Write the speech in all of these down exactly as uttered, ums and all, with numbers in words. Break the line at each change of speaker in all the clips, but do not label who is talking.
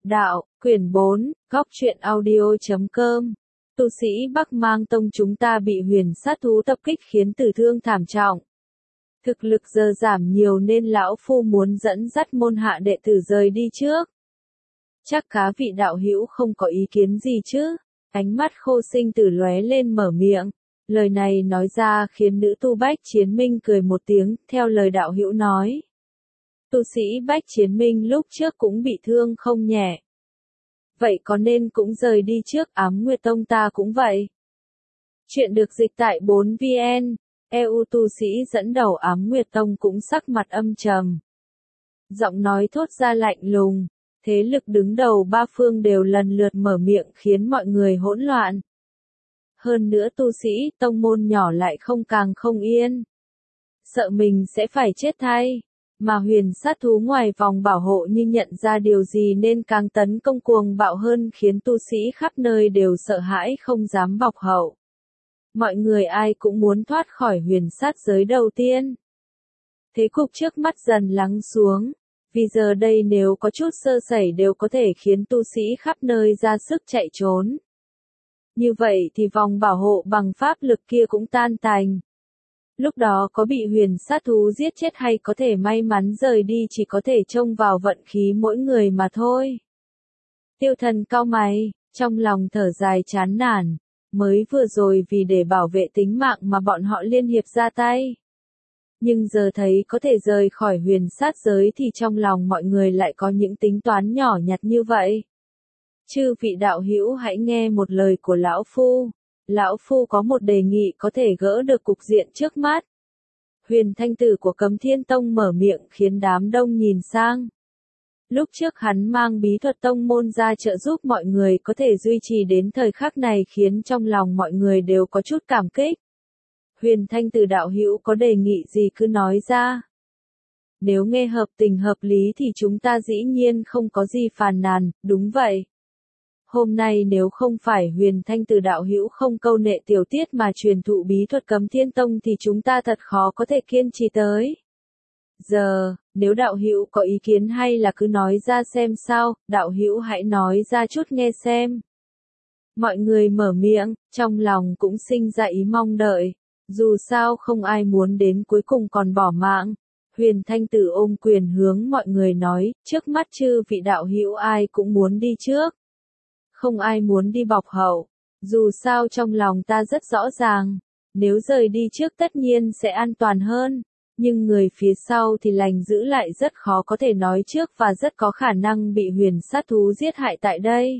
Đạo, quyển bốn, góc truyện audio chấm com. Tu sĩ Bắc Mang Tông chúng ta bị huyền sát thú tập kích khiến tử thương thảm trọng. Thực lực giờ giảm nhiều nên lão phu muốn dẫn dắt môn hạ đệ tử rời đi trước. Chắc cá vị đạo hữu không có ý kiến gì chứ? Ánh mắt Khô Sinh Tử lóe lên mở miệng. Lời này nói ra khiến nữ tu Bách Chiến Minh cười một tiếng, theo lời đạo hữu nói. Tu sĩ Bách Chiến Minh lúc trước cũng bị thương không nhẹ. Vậy có nên cũng rời đi trước? Ám Nguyệt Tông ta cũng vậy. Chuyện được dịch tại bốn vn. e u tu sĩ dẫn đầu Ám Nguyệt Tông cũng sắc mặt âm trầm. Giọng nói thốt ra lạnh lùng. Thế lực đứng đầu ba phương đều lần lượt mở miệng khiến mọi người hỗn loạn. Hơn nữa tu sĩ tông môn nhỏ lại không càng không yên. Sợ mình sẽ phải chết thay. Mà huyền sát thú ngoài vòng bảo hộ như nhận ra điều gì nên càng tấn công cuồng bạo hơn khiến tu sĩ khắp nơi đều sợ hãi không dám bọc hậu. Mọi người ai cũng muốn thoát khỏi huyền sát giới đầu tiên. Thế cục trước mắt dần lắng xuống. Vì giờ đây nếu có chút sơ sẩy đều có thể khiến tu sĩ khắp nơi ra sức chạy trốn. Như vậy thì vòng bảo hộ bằng pháp lực kia cũng tan tành. Lúc đó có bị huyền sát thú giết chết hay có thể may mắn rời đi chỉ có thể trông vào vận khí mỗi người mà thôi. Tiêu Thần cau mày, trong lòng thở dài chán nản, mới vừa rồi vì để bảo vệ tính mạng mà bọn họ liên hiệp ra tay. Nhưng giờ thấy có thể rời khỏi huyền sát giới thì trong lòng mọi người lại có những tính toán nhỏ nhặt như vậy. Chư vị đạo hữu hãy nghe một lời của lão phu. Lão phu có một đề nghị có thể gỡ được cục diện trước mắt. Huyền Thanh Tử của Cấm Thiên Tông mở miệng khiến đám đông nhìn sang. Lúc trước hắn mang bí thuật tông môn ra trợ giúp mọi người có thể duy trì đến thời khắc này khiến trong lòng mọi người đều có chút cảm kích. Huyền Thanh Tử đạo hữu có đề nghị gì cứ nói ra. Nếu nghe hợp tình hợp lý thì chúng ta dĩ nhiên không có gì phàn nàn, đúng vậy. Hôm nay nếu không phải Huyền Thanh Tử đạo hữu không câu nệ tiểu tiết mà truyền thụ bí thuật Cấm Thiên Tông thì chúng ta thật khó có thể kiên trì tới. Giờ, nếu đạo hữu có ý kiến hay là cứ nói ra xem sao, đạo hữu hãy nói ra chút nghe xem. Mọi người mở miệng, trong lòng cũng sinh ra ý mong đợi. Dù sao không ai muốn đến cuối cùng còn bỏ mạng. Huyền Thanh Tử ôm quyền hướng mọi người nói, trước mắt chư vị đạo hữu ai cũng muốn đi trước. Không ai muốn đi bọc hậu. Dù sao trong lòng ta rất rõ ràng. Nếu rời đi trước tất nhiên sẽ an toàn hơn. Nhưng người phía sau thì lành giữ lại rất khó có thể nói trước và rất có khả năng bị huyền sát thú giết hại tại đây.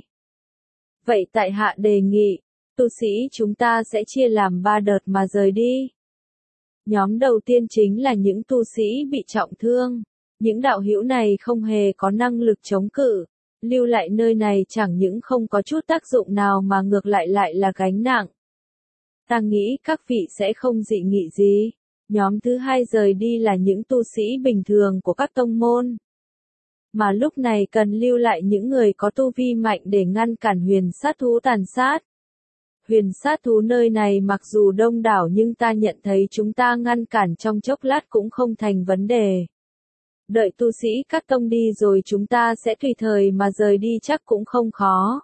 Vậy tại hạ đề nghị, tu sĩ chúng ta sẽ chia làm ba đợt mà rời đi. Nhóm đầu tiên chính là những tu sĩ bị trọng thương. Những đạo hữu này không hề có năng lực chống cự. Lưu lại nơi này chẳng những không có chút tác dụng nào mà ngược lại lại là gánh nặng. Ta nghĩ các vị sẽ không dị nghị gì. Nhóm thứ hai rời đi là những tu sĩ bình thường của các tông môn. Mà lúc này cần lưu lại những người có tu vi mạnh để ngăn cản huyền sát thú tàn sát. Huyền sát thú nơi này mặc dù đông đảo nhưng ta nhận thấy chúng ta ngăn cản trong chốc lát cũng không thành vấn đề. Đợi tu sĩ các tông đi rồi chúng ta sẽ tùy thời mà rời đi chắc cũng không khó.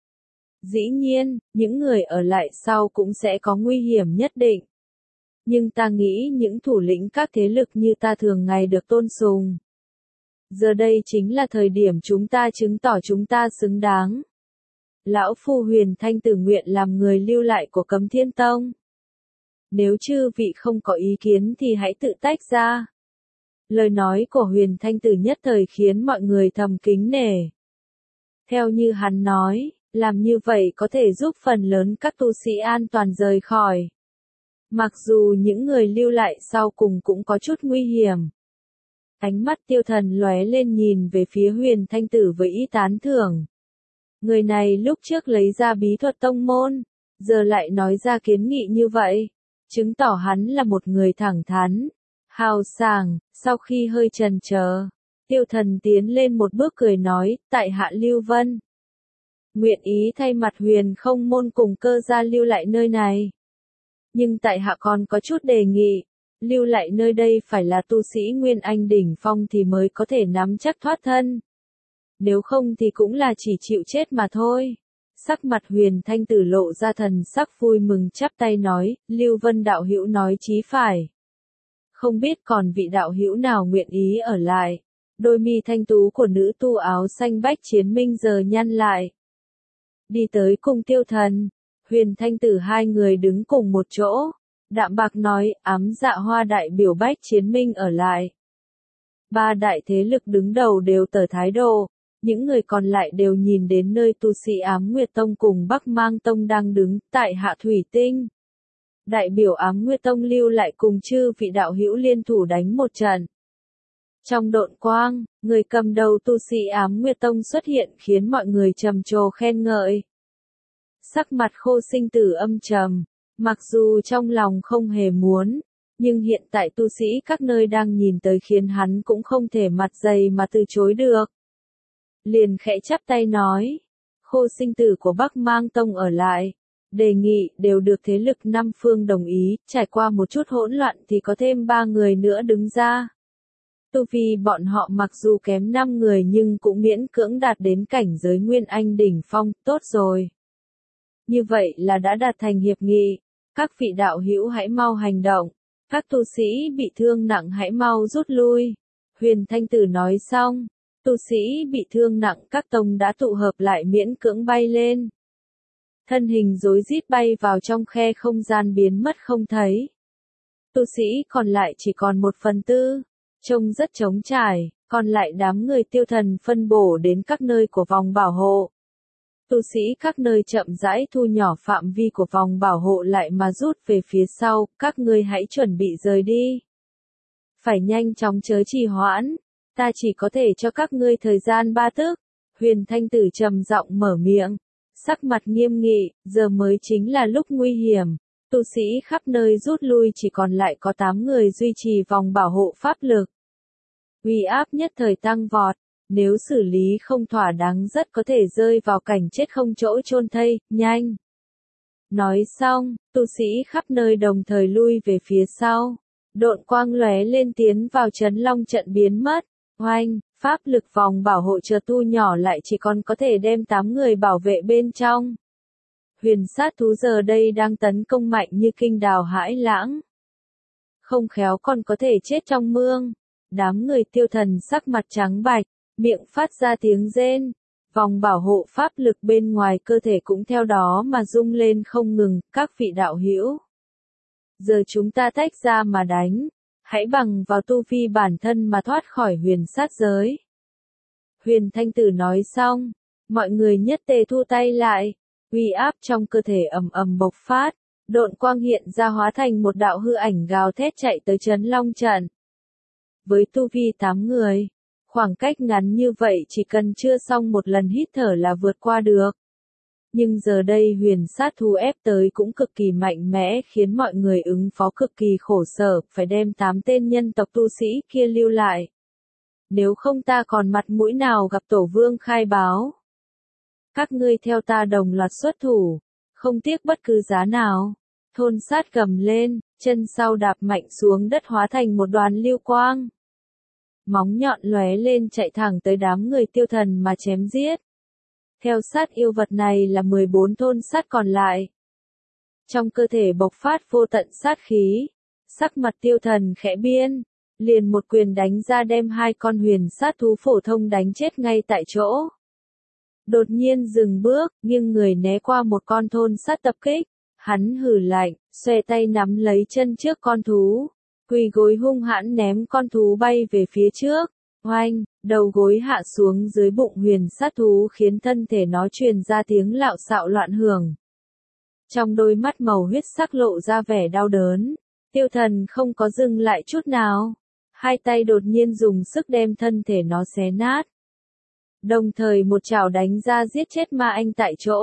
Dĩ nhiên, những người ở lại sau cũng sẽ có nguy hiểm nhất định. Nhưng ta nghĩ những thủ lĩnh các thế lực như ta thường ngày được tôn sùng. Giờ đây chính là thời điểm chúng ta chứng tỏ chúng ta xứng đáng. Lão phu Huyền Thanh Tử nguyện làm người lưu lại của Cấm Thiên Tông. Nếu chư vị không có ý kiến thì hãy tự tách ra. Lời nói của Huyền Thanh Tử nhất thời khiến mọi người thầm kính nể. Theo như hắn nói, làm như vậy có thể giúp phần lớn các tu sĩ an toàn rời khỏi. Mặc dù những người lưu lại sau cùng cũng có chút nguy hiểm. Ánh mắt Tiêu Thần lóe lên nhìn về phía Huyền Thanh Tử với ý tán thưởng. Người này lúc trước lấy ra bí thuật tông môn, giờ lại nói ra kiến nghị như vậy, chứng tỏ hắn là một người thẳng thắn, hào sảng. Sau khi hơi chần chờ, Tiêu Thần tiến lên một bước cười nói, tại hạ Lưu Vân. Nguyện ý thay mặt Huyền Không môn cùng Cơ gia lưu lại nơi này. Nhưng tại hạ còn có chút đề nghị, lưu lại nơi đây phải là tu sĩ Nguyên Anh đỉnh phong thì mới có thể nắm chắc thoát thân. nếu không thì cũng là chỉ chịu chết mà thôi. Sắc mặt Huyền Thanh Tử lộ ra thần sắc vui mừng chắp tay nói, Lưu Vân đạo hữu nói chí phải. Không biết còn vị đạo hữu nào nguyện ý ở lại. Đôi mi thanh tú của nữ tu áo xanh Bách Chiến Minh giờ nhăn lại. Đi tới cùng Tiêu Thần, Huyền Thanh Tử hai người đứng cùng một chỗ. Đạm Bạc nói, ám dạ hoa đại biểu Bách Chiến Minh ở lại. Ba đại thế lực đứng đầu đều tỏ thái độ, những người còn lại đều nhìn đến nơi tu sĩ Ám Nguyệt Tông cùng Bắc Mang Tông đang đứng, tại Hạ Thủy Tinh. Đại biểu Ám Nguyệt Tông lưu lại cùng chư vị đạo hữu liên thủ đánh một trận. Trong độn quang, người cầm đầu tu sĩ Ám Nguyệt Tông xuất hiện khiến mọi người trầm trồ khen ngợi. Sắc mặt Khô Sinh Tử âm trầm, mặc dù trong lòng không hề muốn, nhưng hiện tại tu sĩ các nơi đang nhìn tới khiến hắn cũng không thể mặt dày mà từ chối được. Liền khẽ chắp tay nói, Khô Sinh Tử của Bắc Mang Tông ở lại, đề nghị đều được thế lực năm phương đồng ý, trải qua một chút hỗn loạn thì có thêm ba người nữa đứng ra. Tu vi bọn họ mặc dù kém năm người nhưng cũng miễn cưỡng đạt đến cảnh giới Nguyên Anh đỉnh phong, tốt rồi. Như vậy là đã đạt thành hiệp nghị, các vị đạo hữu hãy mau hành động, các tu sĩ bị thương nặng hãy mau rút lui. Huyền Thanh Tử nói xong, tu sĩ bị thương nặng các tông đã tụ hợp lại miễn cưỡng bay lên. Thân hình rối rít bay vào trong khe không gian biến mất không thấy. Tu sĩ còn lại chỉ còn một phần tư, trông rất trống trải, còn lại đám người Tiêu Thần phân bổ đến các nơi của vòng bảo hộ. Tu sĩ các nơi chậm rãi thu nhỏ phạm vi của vòng bảo hộ lại mà rút về phía sau, các ngươi hãy chuẩn bị rời đi. Phải nhanh chóng chớ trì hoãn, ta chỉ có thể cho các ngươi thời gian ba tức. Huyền Thanh Tử trầm giọng mở miệng, sắc mặt nghiêm nghị, giờ mới chính là lúc nguy hiểm. Tu sĩ khắp nơi rút lui chỉ còn lại có tám người duy trì vòng bảo hộ pháp lực. Uy áp nhất thời tăng vọt, nếu xử lý không thỏa đáng rất có thể rơi vào cảnh chết không chỗ chôn thây, nhanh. Nói xong, tu sĩ khắp nơi đồng thời lui về phía sau. Độn quang lóe lên tiến vào Trấn Long trận biến mất. Oanh, pháp lực vòng bảo hộ chợt tu nhỏ lại chỉ còn có thể đem tám người bảo vệ bên trong. Huyền sát thú giờ đây đang tấn công mạnh như kinh đào hãi lãng. Không khéo còn có thể chết trong mương. Đám người Tiêu Thần sắc mặt trắng bạch, miệng phát ra tiếng rên. Vòng bảo hộ pháp lực bên ngoài cơ thể cũng theo đó mà rung lên không ngừng, các vị đạo hữu. Giờ chúng ta tách ra mà đánh, hãy bằng vào tu vi bản thân mà thoát khỏi huyền sát giới. Huyền Thanh Tử nói xong, mọi người nhất tề thu tay lại, uy áp trong cơ thể ầm ầm bộc phát, độn quang hiện ra hóa thành một đạo hư ảnh gào thét chạy tới Trấn Long trận. Với tu vi tám người, khoảng cách ngắn như vậy chỉ cần chưa xong một lần hít thở là vượt qua được. Nhưng giờ đây huyền sát thú ép tới cũng cực kỳ mạnh mẽ khiến mọi người ứng phó cực kỳ khổ sở, phải đem tám tên nhân tộc tu sĩ kia lưu lại. Nếu không ta còn mặt mũi nào gặp tổ vương khai báo. Các ngươi theo ta đồng loạt xuất thủ, không tiếc bất cứ giá nào. Thôn sát gầm lên, chân sau đạp mạnh xuống đất hóa thành một đoàn lưu quang. Móng nhọn lóe lên chạy thẳng tới đám người Tiêu Thần mà chém giết. Theo sát yêu vật này là mười bốn thôn sát còn lại. Trong cơ thể bộc phát vô tận sát khí, sắc mặt Tiêu Thần khẽ biên, liền một quyền đánh ra đem hai con huyền sát thú phổ thông đánh chết ngay tại chỗ. Đột nhiên dừng bước, nghiêng người né qua một con thôn sát tập kích, hắn hừ lạnh, xòe tay nắm lấy chân trước con thú, quỳ gối hung hãn ném con thú bay về phía trước. Oanh, đầu gối hạ xuống dưới bụng huyền sát thú khiến thân thể nó truyền ra tiếng lạo xạo loạn hưởng. Trong đôi mắt màu huyết sắc lộ ra vẻ đau đớn, Tiêu Thần không có dừng lại chút nào. Hai tay đột nhiên dùng sức đem thân thể nó xé nát. Đồng thời một chảo đánh ra giết chết ma anh tại chỗ.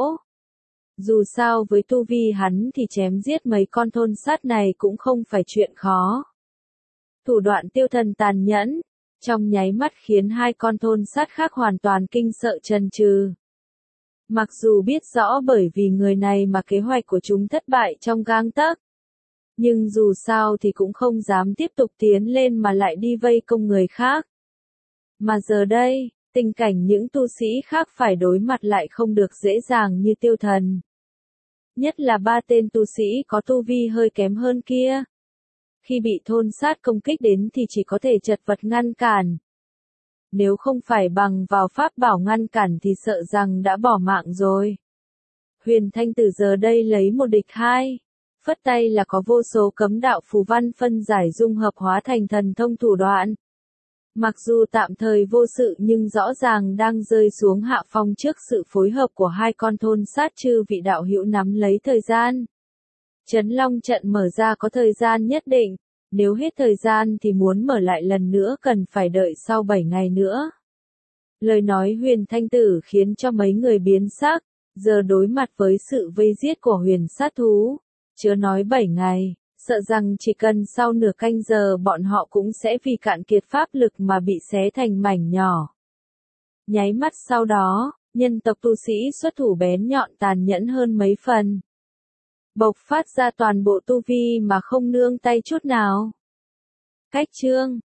Dù sao với tu vi hắn thì chém giết mấy con thôn sát này cũng không phải chuyện khó. Thủ đoạn Tiêu Thần tàn nhẫn, trong nháy mắt khiến hai con thôn sát khác hoàn toàn kinh sợ chần chừ. Mặc dù biết rõ bởi vì người này mà kế hoạch của chúng thất bại trong gang tấc, nhưng dù sao thì cũng không dám tiếp tục tiến lên mà lại đi vây công người khác. Mà giờ đây, Tình cảnh những tu sĩ khác phải đối mặt lại không được dễ dàng như Tiêu Thần. Nhất là ba tên tu sĩ có tu vi hơi kém hơn kia. Khi bị thôn sát công kích đến thì chỉ có thể chật vật ngăn cản. Nếu không phải bằng vào pháp bảo ngăn cản thì sợ rằng đã bỏ mạng rồi. Huyền Thanh Tử giờ đây lấy một địch hai. Phất tay là có vô số cấm đạo phù văn phân giải dung hợp hóa thành thần thông thủ đoạn. Mặc dù tạm thời vô sự nhưng rõ ràng đang rơi xuống hạ phong trước sự phối hợp của hai con thôn sát chư vị đạo hữu nắm lấy thời gian. Chấn Long trận mở ra có thời gian nhất định, nếu hết thời gian thì muốn mở lại lần nữa cần phải đợi sau bảy ngày nữa. Lời nói Huyền Thanh Tử khiến cho mấy người biến sắc, giờ đối mặt với sự vây giết của huyền sát thú, chớ nói bảy ngày. Sợ rằng chỉ cần sau nửa canh giờ bọn họ cũng sẽ vì cạn kiệt pháp lực mà bị xé thành mảnh nhỏ. Nháy mắt sau đó, nhân tộc tu sĩ xuất thủ bén nhọn tàn nhẫn hơn mấy phần. Bộc phát ra toàn bộ tu vi mà không nương tay chút nào. Cách chương